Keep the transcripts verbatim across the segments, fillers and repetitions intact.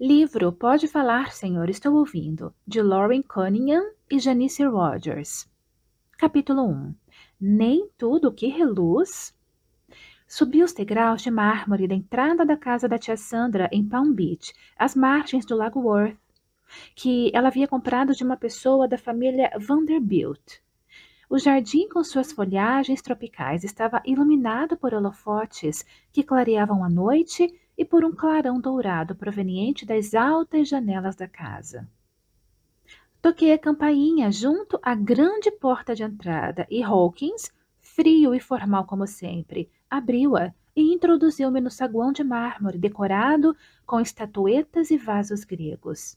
Livro Pode Falar, Senhor, Estou Ouvindo, de Lauren Cunningham e Janice Rogers. Capítulo um. Nem tudo que reluz. Subi os degraus de mármore da entrada da casa da tia Sandra em Palm Beach, às margens do Lago Worth, que ela havia comprado de uma pessoa da família Vanderbilt. O jardim, com suas folhagens tropicais, estava iluminado por holofotes que clareavam a noite e por um clarão dourado proveniente das altas janelas da casa. Toquei a campainha junto à grande porta de entrada e Hawkins, frio e formal como sempre, abriu-a e introduziu-me no saguão de mármore decorado com estatuetas e vasos gregos.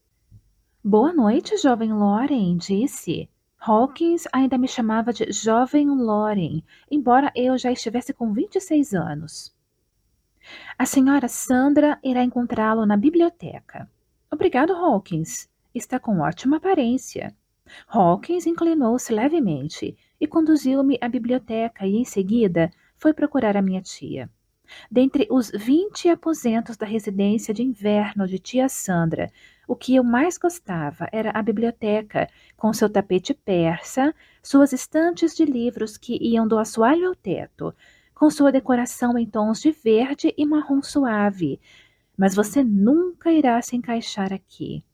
Boa noite, jovem Lauren, disse. Hawkins ainda me chamava de jovem Lauren, embora eu já estivesse com vinte e seis anos. A senhora Sandra irá encontrá-lo na biblioteca. Obrigado, Hawkins. Está com ótima aparência. Hawkins inclinou-se levemente e conduziu-me à biblioteca e, em seguida, foi procurar a minha tia. Dentre os vinte aposentos da residência de inverno de tia Sandra, o que eu mais gostava era a biblioteca, com seu tapete persa, suas estantes de livros que iam do assoalho ao teto, com sua decoração em tons de verde e marrom suave. Mas você nunca irá se encaixar aqui.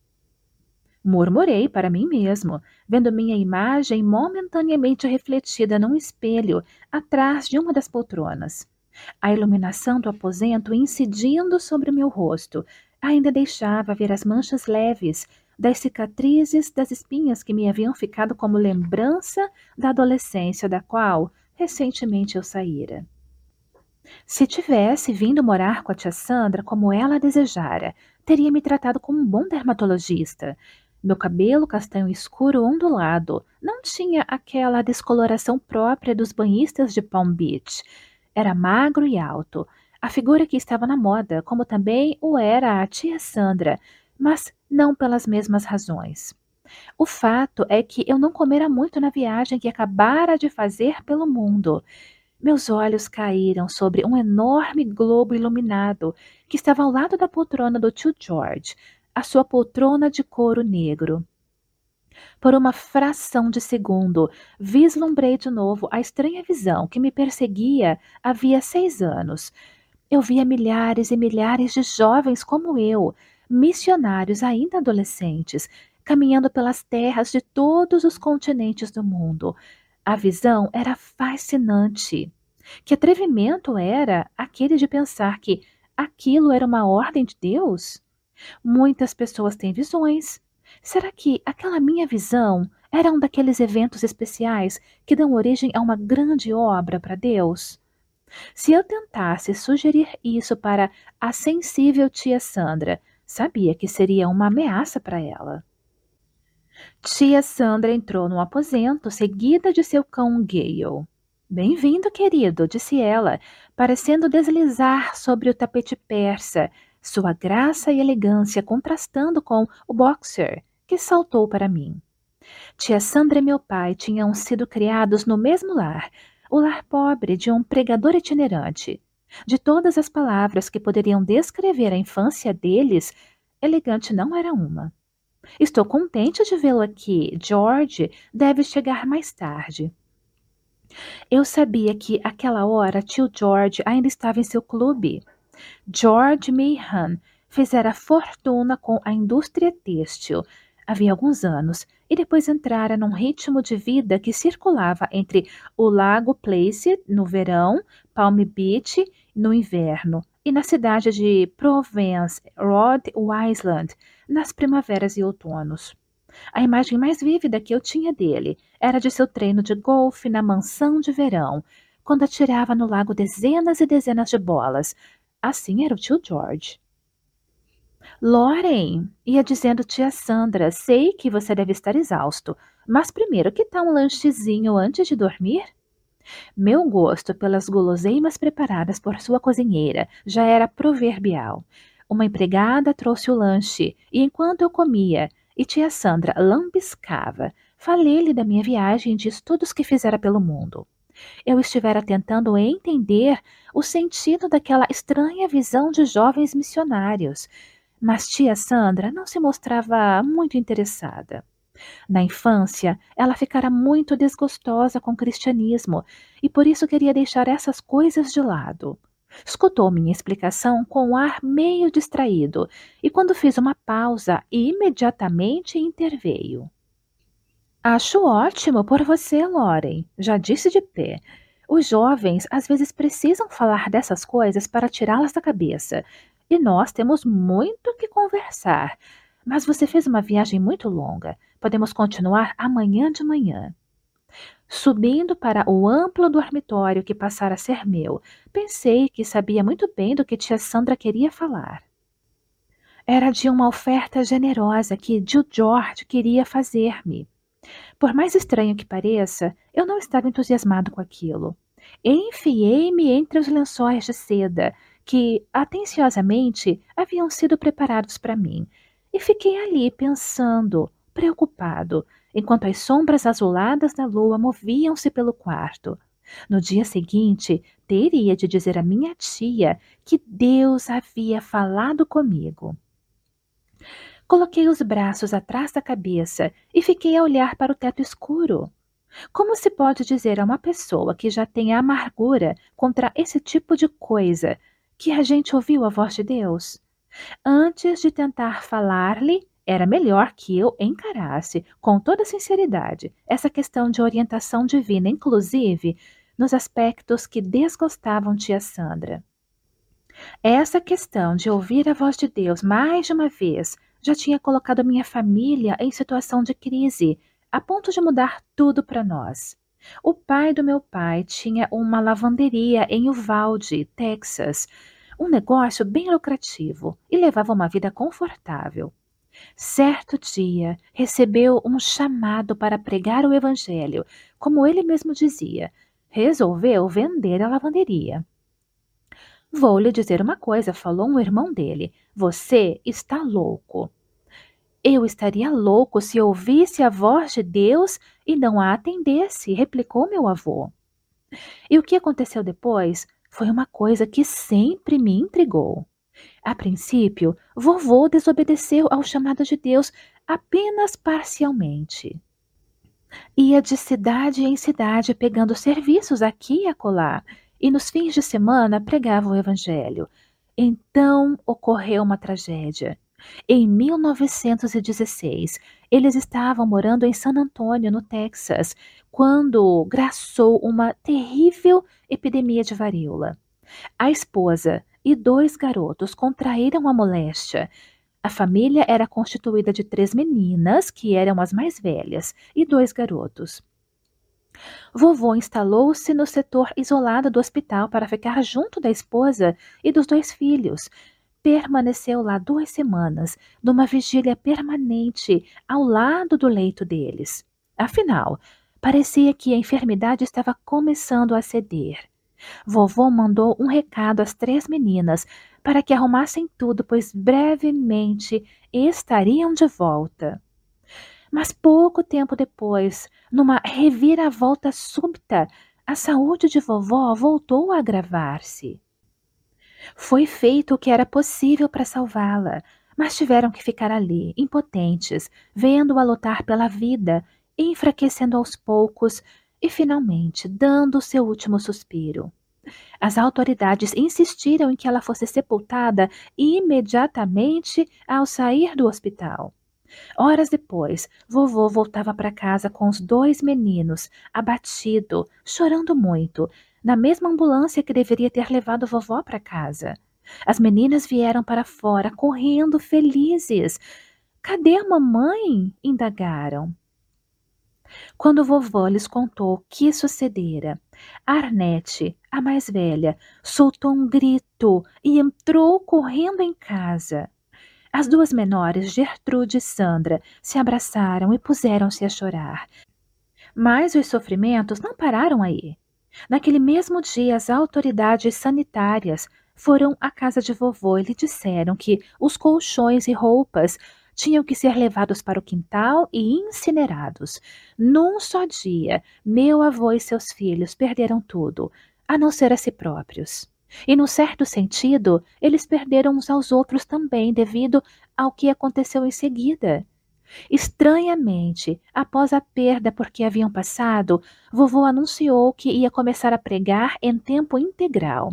Murmurei para mim mesmo, vendo minha imagem momentaneamente refletida num espelho atrás de uma das poltronas. A iluminação do aposento incidindo sobre o meu rosto ainda deixava ver as manchas leves das cicatrizes das espinhas que me haviam ficado como lembrança da adolescência da qual recentemente eu saíra. Se tivesse vindo morar com a tia Sandra como ela desejara, teria me tratado como um bom dermatologista. Meu cabelo castanho escuro ondulado não tinha aquela descoloração própria dos banhistas de Palm Beach. Era magro e alto, a figura que estava na moda, como também o era a tia Sandra, mas não pelas mesmas razões. O fato é que eu não comera muito na viagem que acabara de fazer pelo mundo. Meus olhos caíram sobre um enorme globo iluminado que estava ao lado da poltrona do tio George, a sua poltrona de couro negro. Por uma fração de segundo, vislumbrei de novo a estranha visão que me perseguia havia seis anos. Eu via milhares e milhares de jovens como eu, missionários ainda adolescentes, caminhando pelas terras de todos os continentes do mundo. A visão era fascinante. Que atrevimento era aquele de pensar que aquilo era uma ordem de Deus? Muitas pessoas têm visões. Será que aquela minha visão era um daqueles eventos especiais que dão origem a uma grande obra para Deus? Se eu tentasse sugerir isso para a sensível tia Sandra, sabia que seria uma ameaça para ela. Tia Sandra entrou no aposento, seguida de seu cão Gale. Bem-vindo, querido, disse ela, parecendo deslizar sobre o tapete persa, sua graça e elegância contrastando com o boxer, que saltou para mim. Tia Sandra e meu pai tinham sido criados no mesmo lar, o lar pobre de um pregador itinerante. De todas as palavras que poderiam descrever a infância deles, elegante não era uma. Estou contente de vê-lo aqui. George deve chegar mais tarde. Eu sabia que, àquela hora, tio George ainda estava em seu clube. George Meehan fizera fortuna com a indústria têxtil havia alguns anos e depois entrara num ritmo de vida que circulava entre o Lago Placid no verão, Palm Beach no inverno e na cidade de Provence, Rhode Island, nas primaveras e outonos. A imagem mais vívida que eu tinha dele era de seu treino de golfe na mansão de verão, quando atirava no lago dezenas e dezenas de bolas. Assim era o tio George. Lauren, ia dizendo tia Sandra, sei que você deve estar exausto, mas primeiro, que tal um lanchezinho antes de dormir? Meu gosto pelas guloseimas preparadas por sua cozinheira já era proverbial. Uma empregada trouxe o lanche, e enquanto eu comia, e tia Sandra lambiscava, falei-lhe da minha viagem e de estudos que fizera pelo mundo. Eu estivera tentando entender o sentido daquela estranha visão de jovens missionários, Mas tia Sandra não se mostrava muito interessada. Na infância, ela ficara muito desgostosa com o cristianismo e por isso queria deixar essas coisas de lado. Escutou minha explicação com um ar meio distraído e, quando fiz uma pausa, imediatamente interveio. Acho ótimo por você, Loren. Já disse de pé. Os jovens às vezes precisam falar dessas coisas para tirá-las da cabeça. E nós temos muito que conversar. Mas você fez uma viagem muito longa. Podemos continuar amanhã de manhã. Subindo para o amplo dormitório que passara a ser meu, pensei que sabia muito bem do que tia Sandra queria falar. Era de uma oferta generosa que Gil George queria fazer-me. Por mais estranho que pareça, eu não estava entusiasmado com aquilo. Enfiei-me entre os lençóis de seda, que, atenciosamente, haviam sido preparados para mim, e fiquei ali pensando, preocupado, enquanto as sombras azuladas da lua moviam-se pelo quarto. No dia seguinte, teria de dizer à minha tia que Deus havia falado comigo. Coloquei os braços atrás da cabeça e fiquei a olhar para o teto escuro. Como se pode dizer a uma pessoa que já tem amargura contra esse tipo de coisa que a gente ouviu a voz de Deus? Antes de tentar falar-lhe, era melhor que eu encarasse, com toda sinceridade, essa questão de orientação divina, inclusive nos aspectos que desgostavam tia Sandra. Essa questão de ouvir a voz de Deus mais de uma vez já tinha colocado minha família em situação de crise, a ponto de mudar tudo para nós. O pai do meu pai tinha uma lavanderia em Uvalde, Texas, um negócio bem lucrativo e levava uma vida confortável. Certo dia, recebeu um chamado para pregar o evangelho, como ele mesmo dizia. Resolveu vender a lavanderia. Vou lhe dizer uma coisa, falou um irmão dele. Você está louco. Eu estaria louco se ouvisse a voz de Deus e não a atendesse, replicou meu avô. E o que aconteceu depois foi uma coisa que sempre me intrigou. A princípio, vovô desobedeceu ao chamado de Deus apenas parcialmente. Ia de cidade em cidade pegando serviços aqui e acolá, e nos fins de semana pregava o evangelho. Então ocorreu uma tragédia. Em mil novecentos e dezesseis, eles estavam morando em San Antônio, no Texas, quando graçou uma terrível epidemia de varíola. A esposa e dois garotos contraíram a moléstia. A família era constituída de três meninas, que eram as mais velhas, e dois garotos. Vovô instalou-se no setor isolado do hospital para ficar junto da esposa e dos dois filhos. Permaneceu lá duas semanas, numa vigília permanente, ao lado do leito deles. Afinal, parecia que a enfermidade estava começando a ceder. Vovô mandou um recado às três meninas para que arrumassem tudo, pois brevemente estariam de volta. Mas pouco tempo depois, numa reviravolta súbita, a saúde de vovó voltou a agravar-se. Foi feito o que era possível para salvá-la, mas tiveram que ficar ali, impotentes, vendo-a lutar pela vida, enfraquecendo aos poucos e, finalmente, dando o seu último suspiro. As autoridades insistiram em que ela fosse sepultada imediatamente ao sair do hospital. Horas depois, vovô voltava para casa com os dois meninos, abatido, chorando muito, na mesma ambulância que deveria ter levado vovó para casa. As meninas vieram para fora, correndo, felizes. Cadê a mamãe? Indagaram. Quando vovó lhes contou o que sucedera, Arnete, a mais velha, soltou um grito e entrou correndo em casa. As duas menores, Gertrude e Sandra, se abraçaram e puseram-se a chorar. Mas os sofrimentos não pararam aí. Naquele mesmo dia, as autoridades sanitárias foram à casa de vovô e lhe disseram que os colchões e roupas tinham que ser levados para o quintal e incinerados. Num só dia, meu avô e seus filhos perderam tudo, a não ser a si próprios. E, num certo sentido, eles perderam uns aos outros também, devido ao que aconteceu em seguida. Estranhamente, após a perda por que haviam passado, vovô anunciou que ia começar a pregar em tempo integral.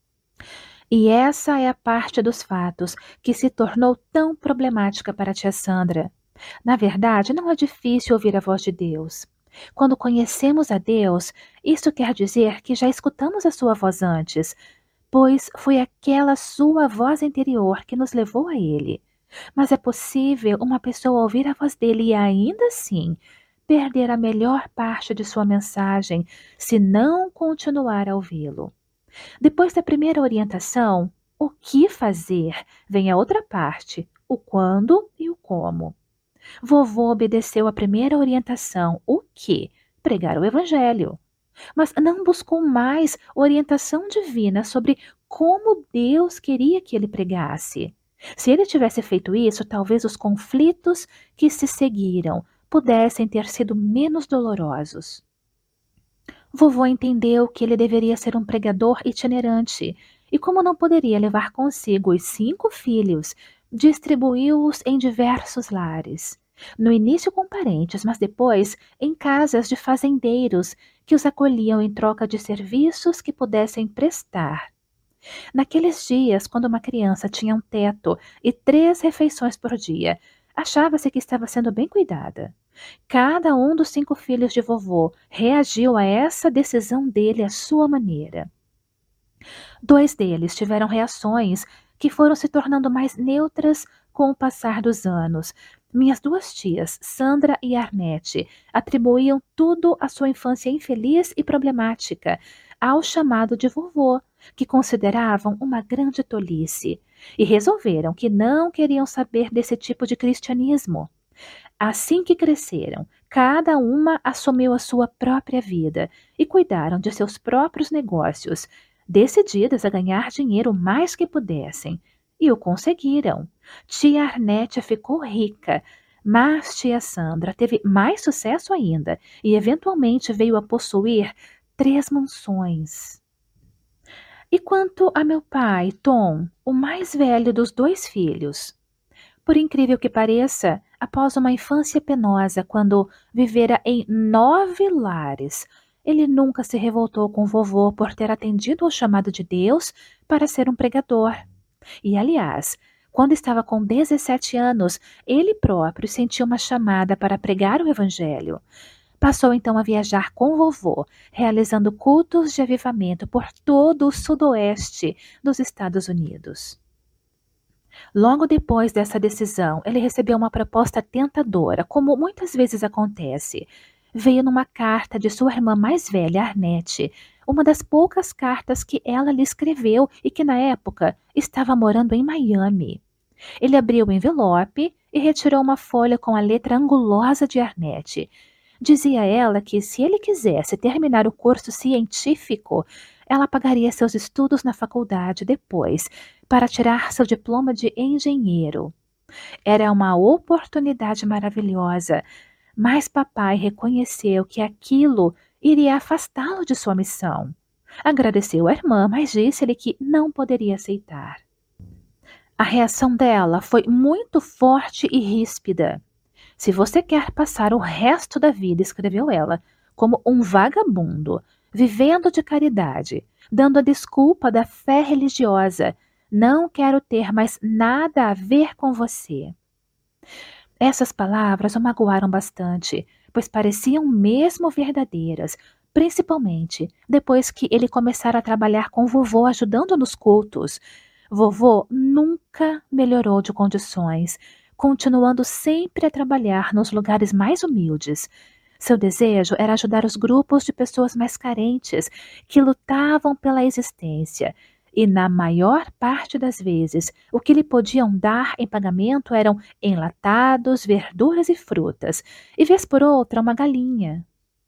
E essa é a parte dos fatos que se tornou tão problemática para a tia Sandra. Na verdade, não é difícil ouvir a voz de Deus. Quando conhecemos a Deus, isso quer dizer que já escutamos a sua voz antes, pois foi aquela sua voz interior que nos levou a Ele. Mas é possível uma pessoa ouvir a voz dele e ainda assim perder a melhor parte de sua mensagem se não continuar a ouvi-lo. Depois da primeira orientação, o que fazer, vem a outra parte, o quando e o como. Vovô obedeceu a primeira orientação, o que? Pregar o evangelho. Mas não buscou mais orientação divina sobre como Deus queria que ele pregasse. Se ele tivesse feito isso, talvez os conflitos que se seguiram pudessem ter sido menos dolorosos. Vovô entendeu que ele deveria ser um pregador itinerante e, como não poderia levar consigo os cinco filhos, distribuiu-os em diversos lares. No início com parentes, mas depois em casas de fazendeiros que os acolhiam em troca de serviços que pudessem prestar. Naqueles dias, quando uma criança tinha um teto e três refeições por dia, achava-se que estava sendo bem cuidada. Cada um dos cinco filhos de vovô reagiu a essa decisão dele à sua maneira. Dois deles tiveram reações que foram se tornando mais neutras com o passar dos anos. Minhas duas tias, Sandra e Arnete, atribuíam tudo à sua infância infeliz e problemática ao chamado de vovô, que consideravam uma grande tolice, e resolveram que não queriam saber desse tipo de cristianismo. Assim que cresceram, cada uma assumiu a sua própria vida e cuidaram de seus próprios negócios, decididas a ganhar dinheiro o mais que pudessem. E o conseguiram. Tia Arnete ficou rica, mas tia Sandra teve mais sucesso ainda e eventualmente veio a possuir três mansões. E quanto a meu pai, Tom, o mais velho dos dois filhos? Por incrível que pareça, após uma infância penosa, quando vivera em nove lares, ele nunca se revoltou com vovô por ter atendido ao chamado de Deus para ser um pregador. E, aliás, quando estava com dezessete anos, ele próprio sentiu uma chamada para pregar o Evangelho. Passou então a viajar com vovô, realizando cultos de avivamento por todo o sudoeste dos Estados Unidos. Logo depois dessa decisão, ele recebeu uma proposta tentadora, como muitas vezes acontece. Veio numa carta de sua irmã mais velha, Arnete, uma das poucas cartas que ela lhe escreveu e que, na época, estava morando em Miami. Ele abriu o envelope e retirou uma folha com a letra angulosa de Arnete. Dizia ela que, se ele quisesse terminar o curso científico, ela pagaria seus estudos na faculdade depois, para tirar seu diploma de engenheiro. Era uma oportunidade maravilhosa, mas papai reconheceu que aquilo iria afastá-lo de sua missão. Agradeceu à irmã, mas disse-lhe que não poderia aceitar. A reação dela foi muito forte e ríspida. Se você quer passar o resto da vida, escreveu ela, como um vagabundo, vivendo de caridade, dando a desculpa da fé religiosa, não quero ter mais nada a ver com você. Essas palavras o magoaram bastante, pois pareciam mesmo verdadeiras, principalmente depois que ele começara a trabalhar com vovô ajudando nos cultos. Vovô nunca melhorou de condições, continuando sempre a trabalhar nos lugares mais humildes. Seu desejo era ajudar os grupos de pessoas mais carentes que lutavam pela existência, e na maior parte das vezes o que lhe podiam dar em pagamento eram enlatados, verduras e frutas, e vez por outra uma galinha.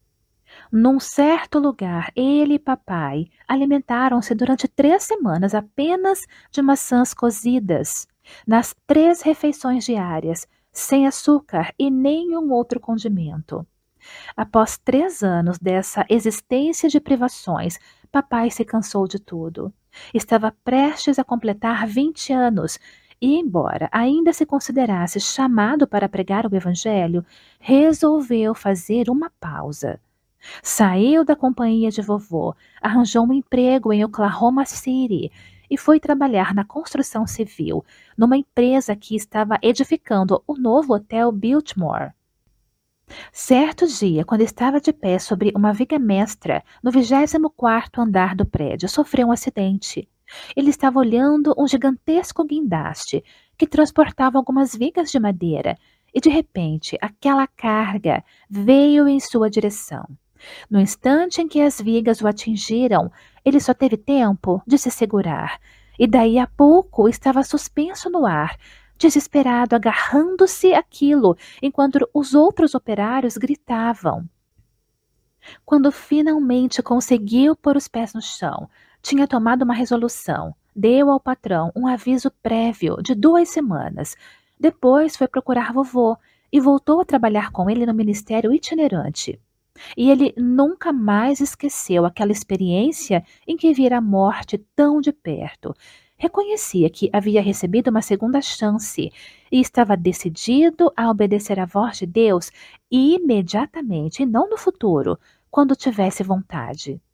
Num certo lugar, ele e papai alimentaram-se durante três semanas apenas de maçãs cozidas, nas três refeições diárias, sem açúcar e nenhum outro condimento. Após três anos dessa existência de privações, papai se cansou de tudo. Estava prestes a completar vinte anos e, embora ainda se considerasse chamado para pregar o Evangelho, resolveu fazer uma pausa. Saiu da companhia de vovô, arranjou um emprego em Oklahoma City e foi trabalhar na construção civil, numa empresa que estava edificando o novo Hotel Biltmore. Certo dia, quando estava de pé sobre uma viga mestra no vigésimo quarto andar do prédio, sofreu um acidente. Ele estava olhando um gigantesco guindaste que transportava algumas vigas de madeira e, de repente, aquela carga veio em sua direção. No instante em que as vigas o atingiram, ele só teve tempo de se segurar e daí a pouco estava suspenso no ar, desesperado, agarrando-se àquilo, enquanto os outros operários gritavam. Quando finalmente conseguiu pôr os pés no chão, tinha tomado uma resolução. Deu ao patrão um aviso prévio de duas semanas. Depois foi procurar vovô e voltou a trabalhar com ele no ministério itinerante. E ele nunca mais esqueceu aquela experiência em que vira a morte tão de perto. Reconhecia que havia recebido uma segunda chance e estava decidido a obedecer à voz de Deus imediatamente e não no futuro, quando tivesse vontade.